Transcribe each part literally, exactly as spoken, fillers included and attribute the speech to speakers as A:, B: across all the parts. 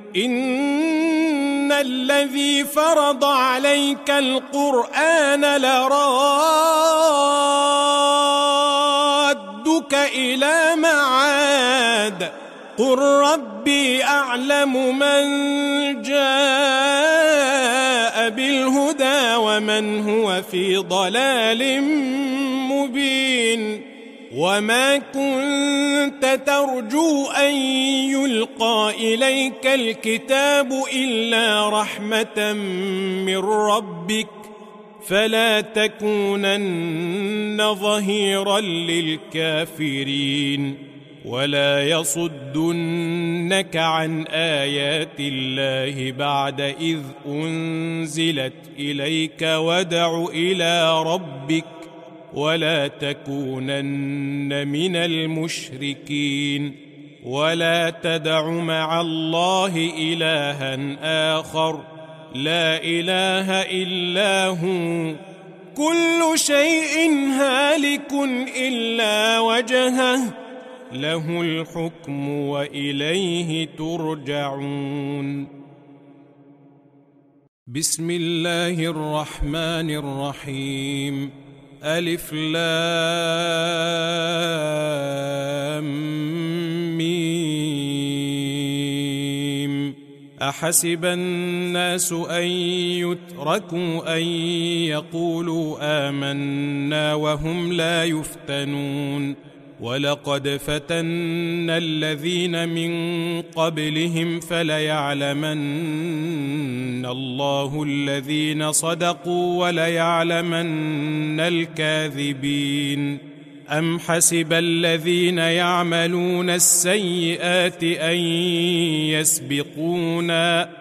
A: إن الذي فرض عليك القرآن لرادك إلى معاد قل ربي أعلم من جاء بالهدى ومن هو في ضلال مبين وما كنت ترجو أن يلقى إليك الكتاب إلا رحمة من ربك فلا تكونن ظهيرا للكافرين ولا يصدنك عن آيات الله بعد إذ أنزلت إليك وادع إلى ربك ولا تكونن من المشركين ولا تدع مع الله إلها آخر لا إله إلا هو كل شيء هالك إلا وجهه له الحكم وإليه ترجعون. بسم الله الرحمن الرحيم. ألف لام ميم. أحسب الناس أن يتركوا أن يقولوا آمنا وهم لا يفتنون ولقد فتنا الذين من قبلهم فليعلمن الله الذين صدقوا وليعلمن الكاذبين. أم حسب الذين يعملون السيئات أن يسبقونا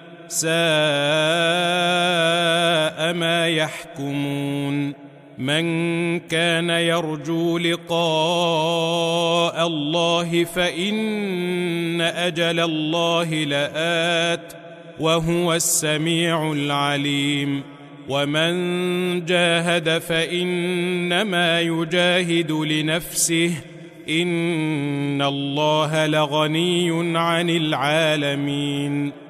A: ساء ما يحكمون. من كان يرجو لقاء الله فإن أجل الله لآت وهو السميع العليم. ومن جاهد فإنما يجاهد لنفسه إن الله لغني عن العالمين.